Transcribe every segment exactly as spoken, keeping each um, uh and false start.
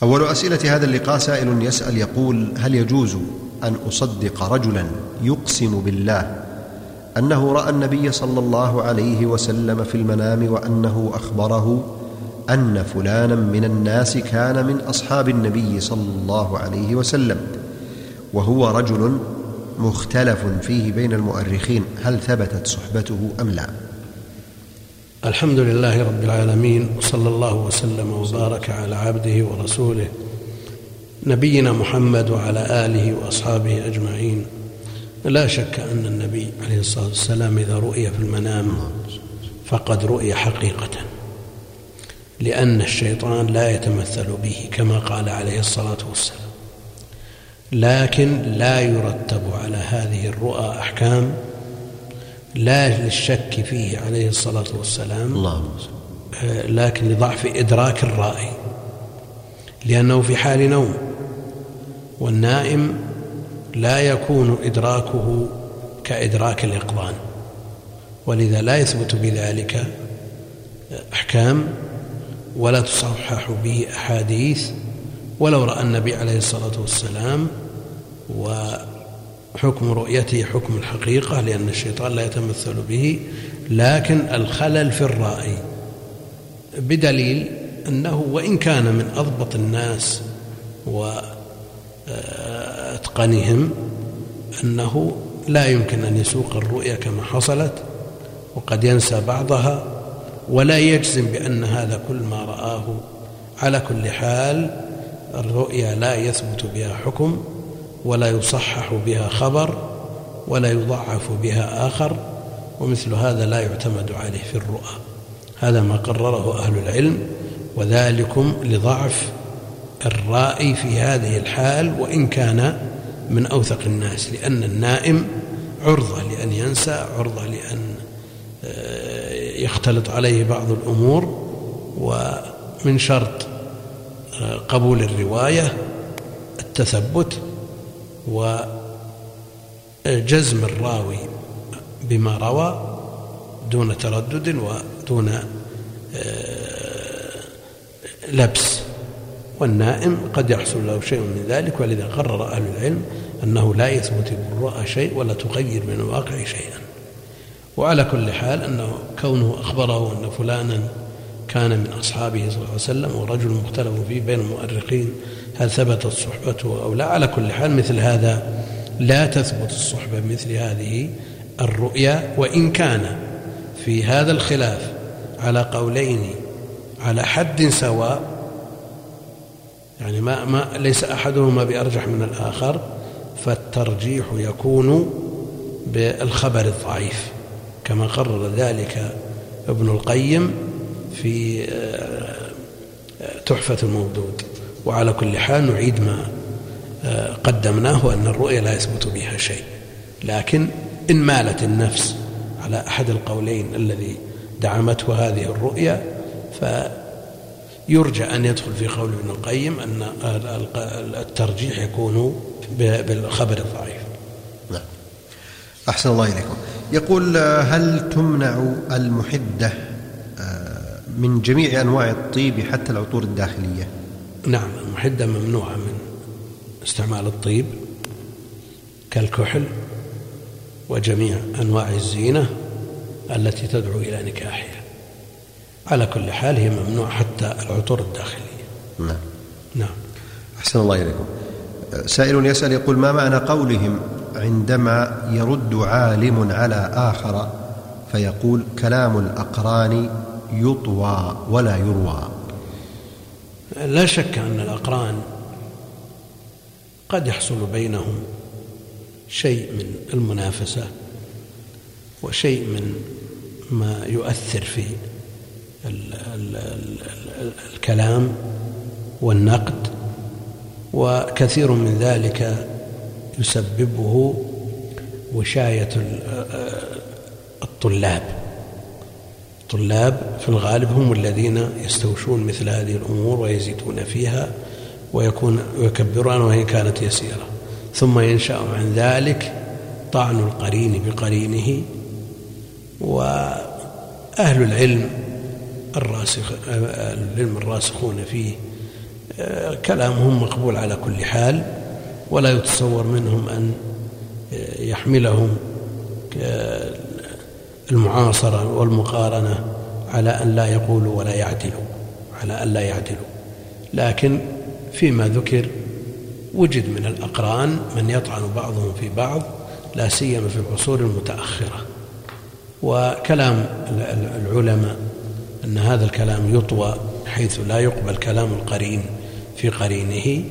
أول أسئلة هذا اللقاء سائل يسأل يقول: هل يجوز أن أصدق رجلا يقسم بالله أنه رأى النبي صلى الله عليه وسلم في المنام وأنه أخبره أن فلانا من الناس كان من أصحاب النبي صلى الله عليه وسلم وهو رجل مختلف فيه بين المؤرخين، هل ثبتت صحبته أم لا؟ الحمد لله رب العالمين، وصلى الله وسلم وبارك على عبده ورسوله نبينا محمد وعلى آله وأصحابه أجمعين. لا شك أن النبي عليه الصلاة والسلام إذا رؤي في المنام فقد رؤي حقيقة، لأن الشيطان لا يتمثل به كما قال عليه الصلاة والسلام، لكن لا يرتب على هذه الرؤى أحكام، لا للشك فيه عليه الصلاة والسلام الله، لكن لضعف إدراك الرائي، لأنه في حال نوم، والنائم لا يكون إدراكه كإدراك اليقظان، ولذا لا يثبت بذلك أحكام ولا تصحح به أحاديث ولو رأى النبي عليه الصلاة والسلام، وحكم رؤيته حكم الحقيقة لأن الشيطان لا يتمثل به، لكن الخلل في الرأي، بدليل أنه وإن كان من أضبط الناس وأتقنهم أنه لا يمكن أن يسوق الرؤيا كما حصلت، وقد ينسى بعضها ولا يجزم بأن هذا كل ما رآه. على كل حال الرؤيا لا يثبت بها حكم ولا يصحح بها خبر ولا يضعف بها آخر، ومثل هذا لا يعتمد عليه في الرؤى. هذا ما قرره أهل العلم، وذلكم لضعف الرائي في هذه الحال وإن كان من أوثق الناس، لأن النائم عرضة لأن ينسى، عرضة لأن يختلط عليه بعض الأمور، ومن شرط قبول الرواية التثبت وجزم الراوي بما روى دون تردد ودون لبس، والنائم قد يحصل له شيء من ذلك، ولذا قرر أهل العلم أنه لا يثبت بالرؤى شيء ولا تغير من الواقع شيئا. وعلى كل حال أنه كونه أخبره أن فلانا كان من أصحابه صلى الله عليه وسلم ورجل مختلف فيه بين المؤرخين هل ثبتت صحبته أو لا، على كل حال مثل هذا لا تثبت الصحبة مثل هذه الرؤيا، وإن كان في هذا الخلاف على قولين على حد سواء، يعني ما ما ليس أحدهما بأرجح من الآخر، فالترجيح يكون بالخبر الضعيف كما قرر ذلك ابن القيم في تحفة المودود. وعلى كل حال نعيد ما قدمناه أن الرؤيا لا يثبت بها شيء، لكن إن مالت النفس على أحد القولين الذي دعمته هذه الرؤيا فيرجى أن يدخل في قول ابن القيم أن الترجيح يكون بالخبر الضعيف. نعم. أحسن الله إليكم. يقول: هل تمنع المحدة من جميع أنواع الطيب حتى العطور الداخلية؟ نعم، المحدة ممنوعة من استعمال الطيب كالكحل وجميع أنواع الزينة التي تدعو إلى نكاحها. على كل حال هي ممنوعة حتى العطور الداخلية. نعم. نعم. أحسن الله إليكم. سائل يسأل يقول: ما معنى قولهم عندما يرد عالم على آخر فيقول كلام الأقران يطوى ولا يروى؟ لا شك أن الأقران قد يحصل بينهم شيء من المنافسة وشيء من ما يؤثر في ال ال ال الكلام والنقد، وكثير من ذلك يسببه وشاية الطلاب. الطلاب في الغالب هم الذين يستوشون مثل هذه الأمور ويزيدون فيها ويكون ويكبرون وهي كانت يسيرة، ثم ينشأ عن ذلك طعن القرين بقرينه. وأهل العلم الراسخ العلم الراسخون فيه كلامهم مقبول على كل حال، ولا يتصور منهم أن يحملهم المعاصرة والمقارنة على أن لا يقولوا ولا يعدلوا على أن لا يعدلوا لكن فيما ذكر وجد من الأقران من يطعن بعضهم في بعض، لا سيما في العصور المتأخرة. وكلام العلماء أن هذا الكلام يطوى حيث لا يقبل كلام القرين في قرينه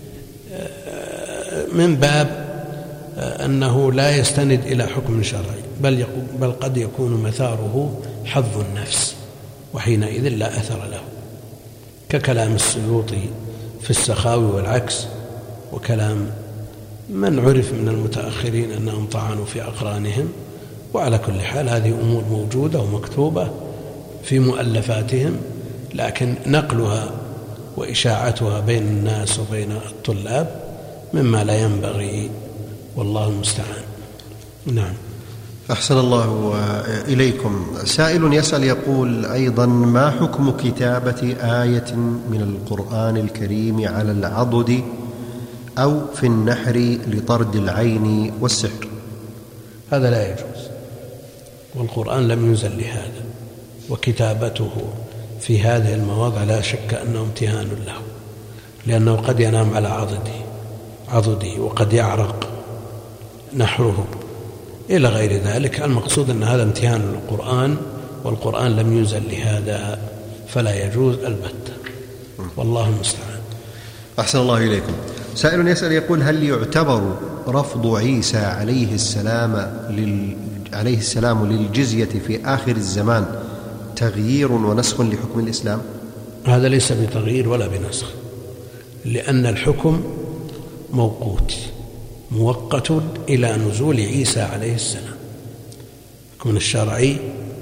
من باب أنه لا يستند إلى حكم شرعي، بل, بل قد يكون مثاره حظ النفس، وحينئذ لا أثر له، ككلام السيوطي في السخاوي والعكس، وكلام من عرف من المتأخرين أنهم طعنوا في أقرانهم. وعلى كل حال هذه أمور موجودة ومكتوبة في مؤلفاتهم، لكن نقلها وإشاعتها بين الناس وبين الطلاب مما لا ينبغي، والله المستعان. نعم. أحسن الله إليكم. سائل يسأل يقول أيضا: ما حكم كتابة آية من القرآن الكريم على العضد أو في النحر لطرد العين والسحر؟ هذا لا يجوز، والقرآن لم ينزل لهذا، وكتابته في هذه المواضع لا شك أنه امتهان له، لأنه قد ينام على عضده عضده وقد يعرق نحره إلى غير ذلك. المقصود أن هذا امتهان للقرآن، والقرآن لم ينزل لهذا، فلا يجوز البتة، والله المستعان. أحسن الله إليكم. سائل يسأل يقول: هل يعتبر رفض عيسى عليه السلام لل... عليه السلام للجزية في آخر الزمان تغيير ونسخ لحكم الإسلام؟ هذا ليس بتغيير ولا بنسخ، لأن الحكم موقوت مؤقت إلى نزول عيسى عليه السلام. الحكم الشرعي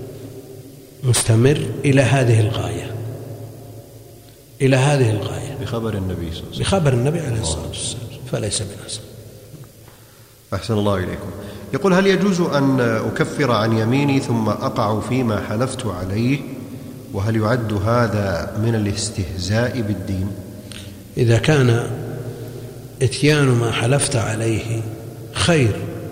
مستمر إلى هذه الغاية إلى هذه الغاية بخبر النبي صلى الله عليه وسلم بخبر النبي عليه الصلاة والسلام، فليس بنسخ. أحسن الله إليكم. يقول: هل يجوز أن أكفر عن يميني ثم أقع فيما حلفت عليه؟ وهل يعد هذا من الاستهزاء بالدين؟ إذا كان إتيان ما حلفت عليه خير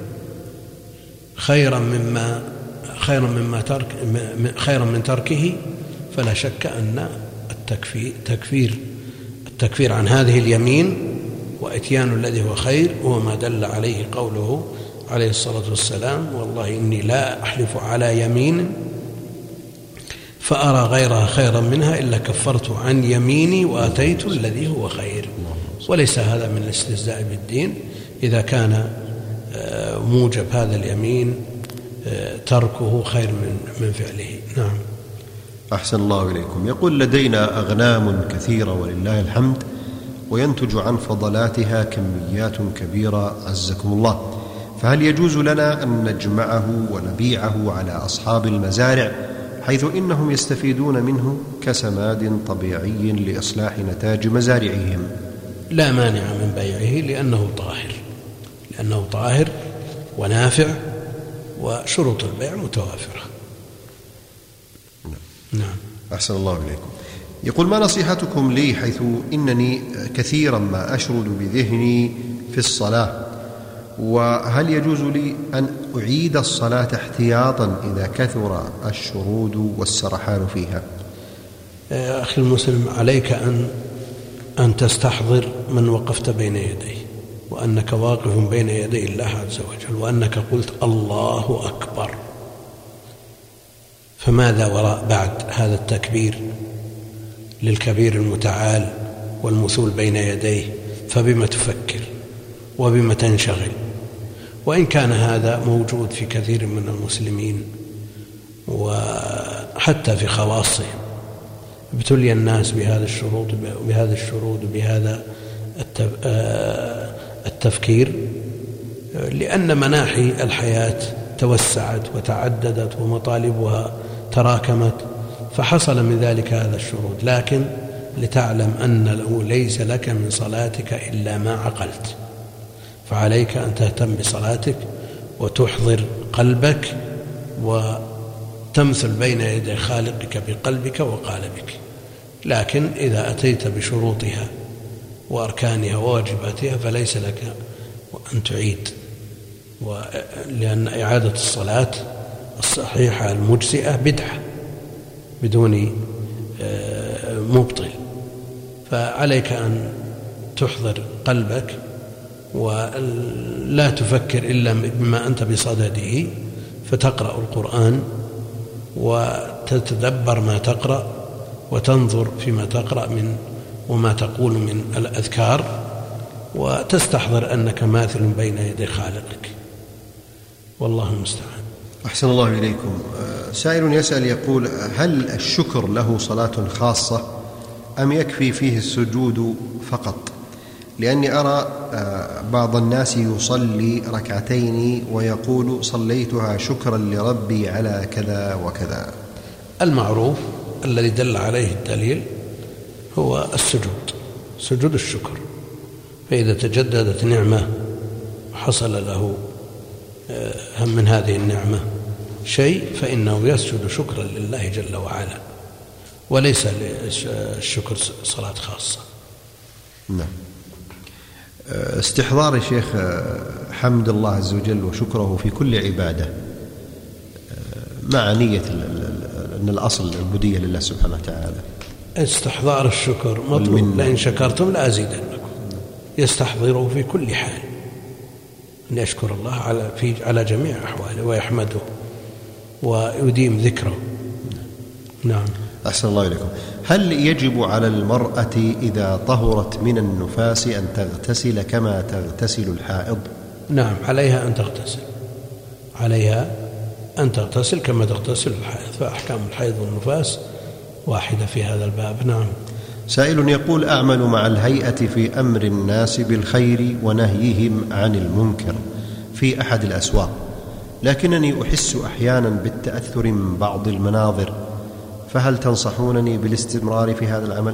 خيرا مما خيرا مما ترك خيرا من تركه، فلا شك أن التكفير تكفير التكفير عن هذه اليمين وإتيان الذي هو خير هو ما دل عليه قوله عليه الصلاة والسلام: والله إني لا أحلف على يمين فأرى غيرها خيرا منها إلا كفرت عن يميني وأتيت الذي هو خير. وليس هذا من الاستهزاء بالدين إذا كان موجب هذا اليمين تركه خير من من فعله. نعم. أحسن الله إليكم. يقول: لدينا أغنام كثيرة ولله الحمد، وينتج عن فضلاتها كميات كبيرة عزكم الله، فهل يجوز لنا أن نجمعه ونبيعه على أصحاب المزارع حيث إنهم يستفيدون منه كسماد طبيعي لإصلاح نتاج مزارعهم؟ لا مانع من بيعه، لأنه طاهر لأنه طاهر ونافع، وشروط البيع متوافرة. نعم. أحسن الله إليكم. يقول: ما نصيحتكم لي حيث إنني كثيرا ما أشرد بذهني في الصلاة، وهل يجوز لي أن أعيد الصلاة احتياطا إذا كثر الشرود والسرحان فيها؟ يا أخي المسلم، عليك أن أن تستحضر من وقفت بين يديه، وأنك واقف بين يدي الله عز وجل، وأنك قلت الله أكبر، فماذا وراء بعد هذا التكبير للكبير المتعال والمثول بين يديه؟ فبما تفكر وبما تنشغل؟ وإن كان هذا موجود في كثير من المسلمين وحتى في خواصهم، ابتلي الناس بهذا الشروط بهذا الشرود بهذا التفكير، لأن مناحي الحياة توسعت وتعددت ومطالبها تراكمت، فحصل من ذلك هذا الشرود. لكن لتعلم أنه ليس لك من صلاتك إلا ما عقلت، فعليك أن تهتم بصلاتك وتحضر قلبك وتمثل بين يدي خالقك بقلبك وقالبك، لكن إذا أتيت بشروطها وأركانها وواجباتها فليس لك أن تعيد، لأن إعادة الصلاة الصحيحة المجزئة بدعة بدون مبطل، فعليك أن تحضر قلبك ولا تفكر إلا بما أنت بصدده، فتقرأ القرآن وتتدبر ما تقرأ وتنظر فيما تقرأ من وما تقول من الأذكار، وتستحضر أنك ماثل بين يدي خالقك، والله المستعان. أحسن الله إليكم. سائل يسأل يقول: هل الشكر له صلاة خاصة أم يكفي فيه السجود فقط؟ لأني أرى بعض الناس يصلي ركعتين ويقول: صليتها شكرا لربي على كذا وكذا. المعروف الذي دل عليه الدليل هو السجود، سجود الشكر، فإذا تجددت نعمة وحصل له من هذه النعمة شيء فإنه يسجد شكرا لله جل وعلا، وليس للشكر صلاة خاصة. نعم. استحضار الشيخ حمد الله عز وجل وشكره في كل عبادة مع نية أن الأصل العبودية لله سبحانه وتعالى. استحضار الشكر مطلوب، لئن شكرتم لأزيدنكم، يستحضره في كل حال، أن يشكر الله على في على جميع أحواله ويحمده ويديم ذكره. نعم. أحسن الله إليكم. هل يجب على المرأة إذا طهرت من النفاس أن تغتسل كما تغتسل الحائض؟ نعم، عليها أن تغتسل، عليها أن تغتسل كما تغتسل الحائض، فأحكام الحيض والنفاس واحدة في هذا الباب. نعم. سائل يقول: أعمل مع الهيئة في أمر الناس بالخير ونهيهم عن المنكر في أحد الأسواق، لكنني أحس أحيانا بالتأثر من بعض المناظر، فهل تنصحونني بالاستمرار في هذا العمل؟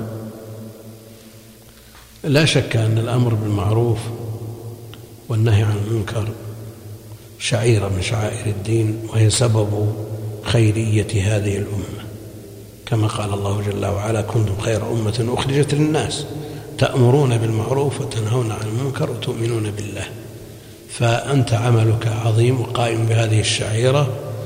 لا شك أن الأمر بالمعروف والنهي عن المنكر شعيرة من شعائر الدين، وهي سبب خيرية هذه الأمة، كما قال الله جل وعلا: كنتم خير أمة أخرجت للناس تأمرون بالمعروف وتنهون عن المنكر وتؤمنون بالله. فأنت عملك عظيم وقائم بهذه الشعيرة،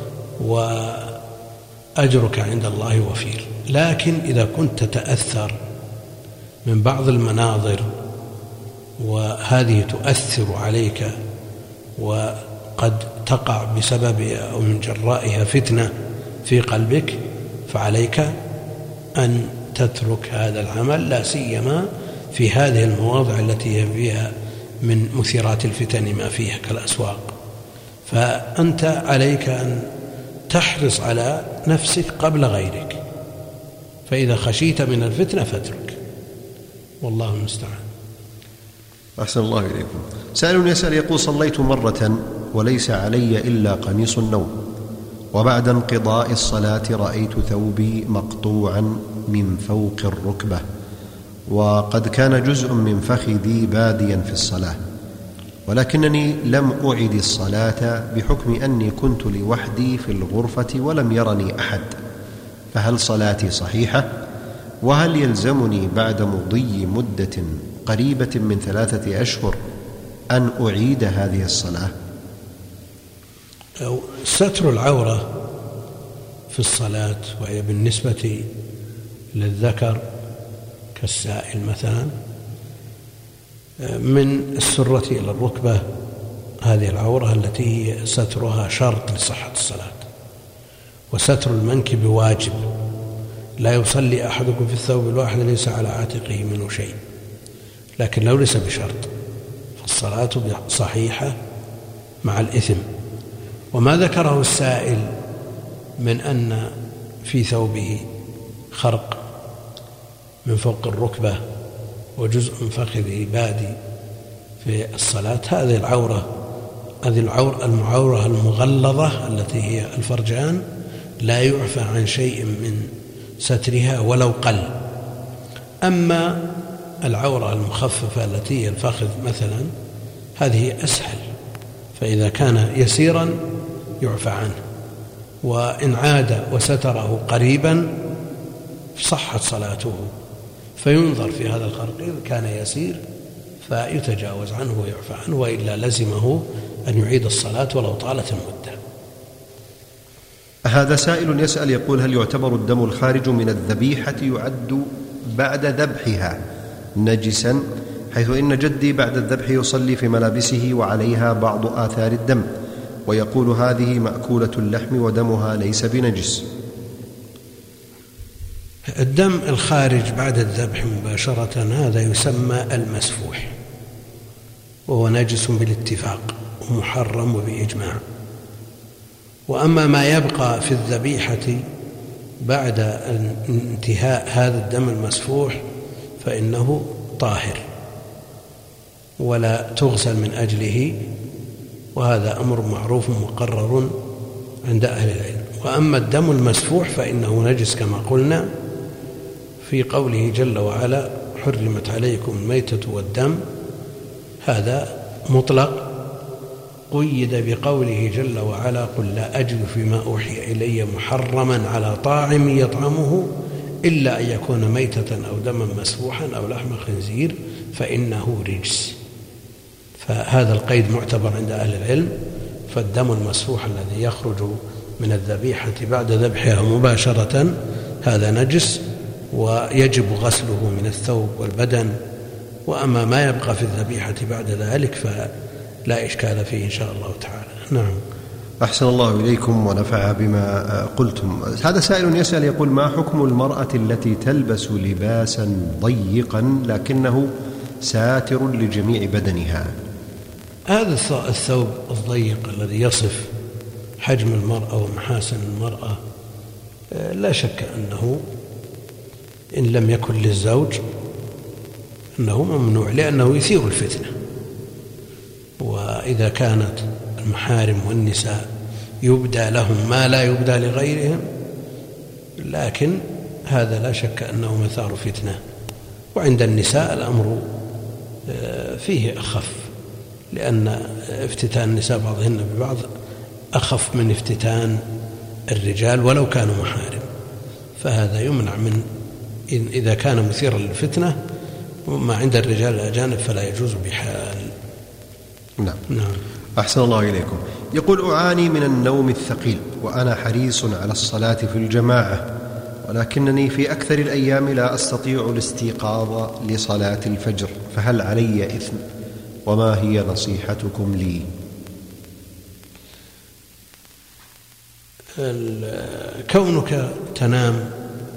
وأجرك عند الله وفير. لكن إذا كنت تتأثر من بعض المناظر وهذه تؤثر عليك وقد تقع بسببها أو من جرائها فتنة في قلبك، فعليك أن تترك هذا العمل، لا سيما في هذه المواضع التي هي فيها من مثيرات الفتن ما فيها كالأسواق. فأنت عليك أن تحرص على نفسك قبل غيرك، فإذا خشيت من الفتنة فاترك، والله المستعان. أحسن الله إليكم. سائل يسأل يقول: صليت مرة وليس علي إلا قميص النوم، وبعد انقضاء الصلاة رأيت ثوبي مقطوعا من فوق الركبة، وقد كان جزء من فخذي باديا في الصلاة، ولكنني لم أعد الصلاة بحكم أني كنت لوحدي في الغرفة ولم يرني أحد، فهل صلاتي صحيحة؟ وهل يلزمني بعد مضي مدة قريبة من ثلاثة أشهر أن أعيد هذه الصلاة؟ ستر العورة في الصلاة، وهي بالنسبة للذكر كالسائل مثلا من السرة إلى الركبة، هذه العورة التي هي سترها شرط لصحة الصلاة. وستر المنكب واجب، لا يصلي أحدكم في الثوب الواحد ليس على عاتقه منه شيء، لكن لو ليس بشرط فالصلاة صحيحة مع الإثم. وما ذكره السائل من أن في ثوبه خرق من فوق الركبة وجزء من فخذه بادي في الصلاة، هذه العورة هذه العورة المعورة المغلظة التي هي الفرجان لا يعفى عن شيء من سترها ولو قل. أما العورة المخففة التي هي الفخذ مثلا، هذه أسهل، فإذا كان يسيرا يعفى عنه، وإن عاد وستره قريبا صحت صلاته، فينظر في هذا الخرق إذا كان يسير فيتجاوز عنه ويعفى عنه، وإلا لزمه أن يعيد الصلاة ولو طالت المدة. هذا سائل يسأل يقول: هل يعتبر الدم الخارج من الذبيحة يعد بعد ذبحها نجسا، حيث إن جدي بعد الذبح يصلي في ملابسه وعليها بعض آثار الدم، ويقول هذه مأكولة اللحم ودمها ليس بنجس؟ الدم الخارج بعد الذبح مباشرة هذا يسمى المسفوح، وهو نجس بالاتفاق ومحرم وبإجماع. وأما ما يبقى في الذبيحة بعد انتهاء هذا الدم المسفوح فإنه طاهر ولا تغسل من أجله، وهذا أمر معروف مقرر عند أهل العلم. وأما الدم المسفوح فإنه نجس كما قلنا في قوله جل وعلا: حرمت عليكم الميتة والدم، هذا مطلق قيد بقوله جل وعلا: قل لا أجد فيما أوحي إلي محرما على طاعم يطعمه إلا أن يكون ميتة أو دما مسفوحا أو لحم خنزير فإنه رجس. فهذا القيد معتبر عند أهل العلم. فالدم المسفوح الذي يخرج من الذبيحة بعد ذبحها مباشرة هذا نجس ويجب غسله من الثوب والبدن. وأما ما يبقى في الذبيحة بعد ذلك فلا إشكال فيه إن شاء الله تعالى. نعم. أحسن الله إليكم ونفع بما قلتم. هذا سائل يسأل يقول: ما حكم المرأة التي تلبس لباسا ضيقا لكنه ساتر لجميع بدنها؟ هذا الثوب الضيق الذي يصف حجم المرأة ومحاسن المرأة لا شك أنه إن لم يكن للزوج أنه ممنوع، لأنه يثير الفتنة. وإذا كانت المحارم والنساء يبدى لهم ما لا يبدى لغيرهم، لكن هذا لا شك أنه مثار فتنة. وعند النساء الأمر فيه أخف، لأن افتتان النساء بعضهن ببعض أخف من افتتان الرجال ولو كانوا محارم، فهذا يمنع من إذا كان مثيرا للفتنة. وما عند الرجال الأجانب فلا يجوز بحال. نعم. نعم. أحسن الله إليكم. يقول: أعاني من النوم الثقيل وأنا حريص على الصلاة في الجماعة، ولكنني في أكثر الأيام لا أستطيع الاستيقاظ لصلاة الفجر، فهل علي إثم؟ وما هي نصيحتكم لي؟ كونك تنام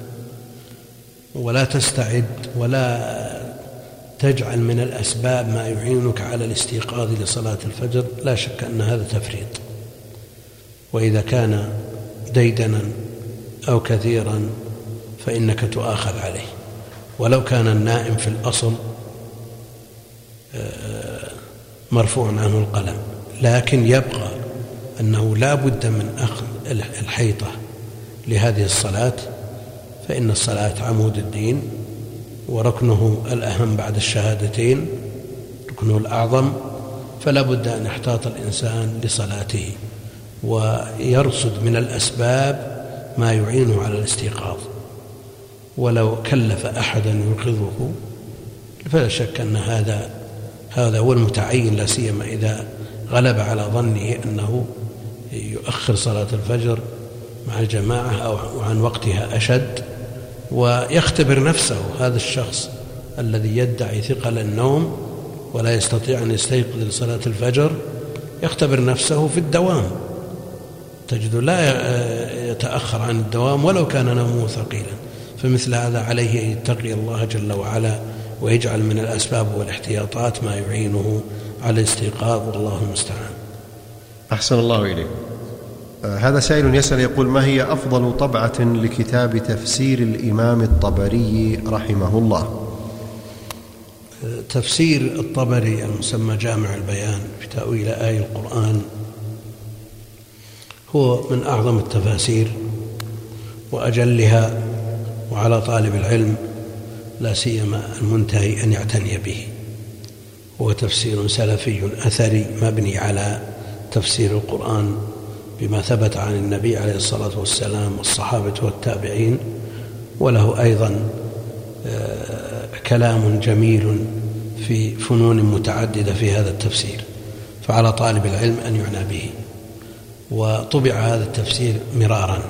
ولا تستعد ولا تجعل من الأسباب ما يعينك على الاستيقاظ لصلاة الفجر لا شك أن هذا تفريط. وإذا كان ديدنا أو كثيرا فإنك تؤاخذ عليه، ولو كان النائم في الأصل مرفوع عنه القلم. لكن يبقى أنه لا بد من أخذ الحيطة لهذه الصلاة، فإن الصلاة عمود الدين وركنه الأهم بعد الشهادتين، ركنه الأعظم، فلا بد أن يحتاط الإنسان لصلاته ويرصد من الأسباب ما يعينه على الاستيقاظ. ولو كلف أحدا يوقظه فلا شك أن هذا هذا هو المتعين، لا سيما إذا غلب على ظنه أنه يؤخر صلاة الفجر مع الجماعة أو عن وقتها أشد، ويختبر نفسه. هذا الشخص الذي يدعي ثقل النوم ولا يستطيع أن يستيقظ لصلاة الفجر يختبر نفسه في الدوام، تجد لا يتأخر عن الدوام ولو كان نومه ثقيلا. فمثل هذا عليه أن يتقي الله جل وعلا ويجعل من الأسباب والاحتياطات ما يعينه على الاستيقاظ، والله المستعان. أحسن الله إليك. هذا سائل يسأل يقول: ما هي أفضل طبعة لكتاب تفسير الإمام الطبري رحمه الله؟ تفسير الطبري المسمى جامع البيان في تأويل آي القرآن هو من أعظم التفاسير وأجلها، وعلى طالب العلم لا سيما المنتهي أن يعتني به. هو تفسير سلفي أثري مبني على تفسير القرآن بما ثبت عن النبي عليه الصلاة والسلام والصحابة والتابعين، وله أيضا كلام جميل في فنون متعددة في هذا التفسير، فعلى طالب العلم أن يعنى به. وطبع هذا التفسير مرارا،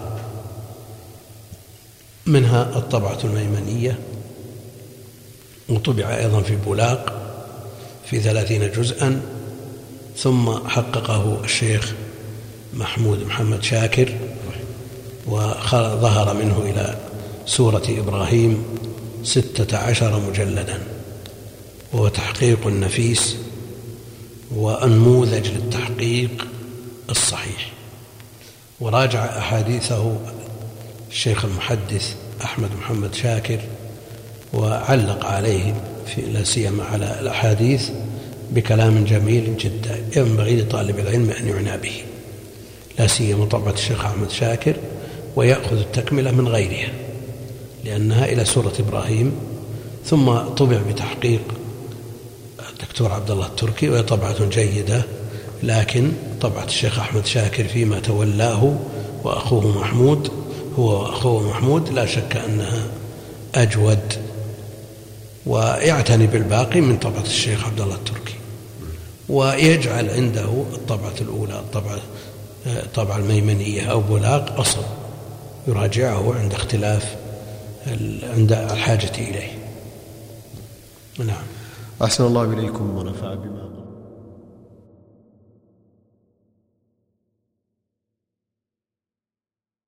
منها الطبعة الميمنية، وطبع أيضا في بولاق في ثلاثين جزءا، ثم حققه الشيخ محمود محمد شاكر وظهر منه إلى سورة إبراهيم ستة عشر مجلدا، وهو تحقيق نفيس وأنموذج للتحقيق الصحيح. وراجع أحاديثه الشيخ المحدث أحمد محمد شاكر وعلق عليه في لا سيما على الأحاديث بكلام جميل جدا ينبغي لطالب العلم أن يعنى به، لا سيما طبعة الشيخ أحمد شاكر، ويأخذ التكملة من غيرها لأنها إلى سورة إبراهيم، ثم طبع بتحقيق الدكتور عبد الله التركي، وهي طبعة جيدة، لكن طبعة الشيخ أحمد شاكر فيما تولاه وأخوه محمود هو وأخوه محمود لا شك أنها أجود، ويعتني بالباقي من طبعة الشيخ عبد الله التركي، ويجعل عنده الطبعة الأولى الطبعة طبعة الميمنية أو بولاق أصل يراجعه عند اختلاف عند الحاجة إليه. نعم. أحسن الله إليكم ونفع بما قلت.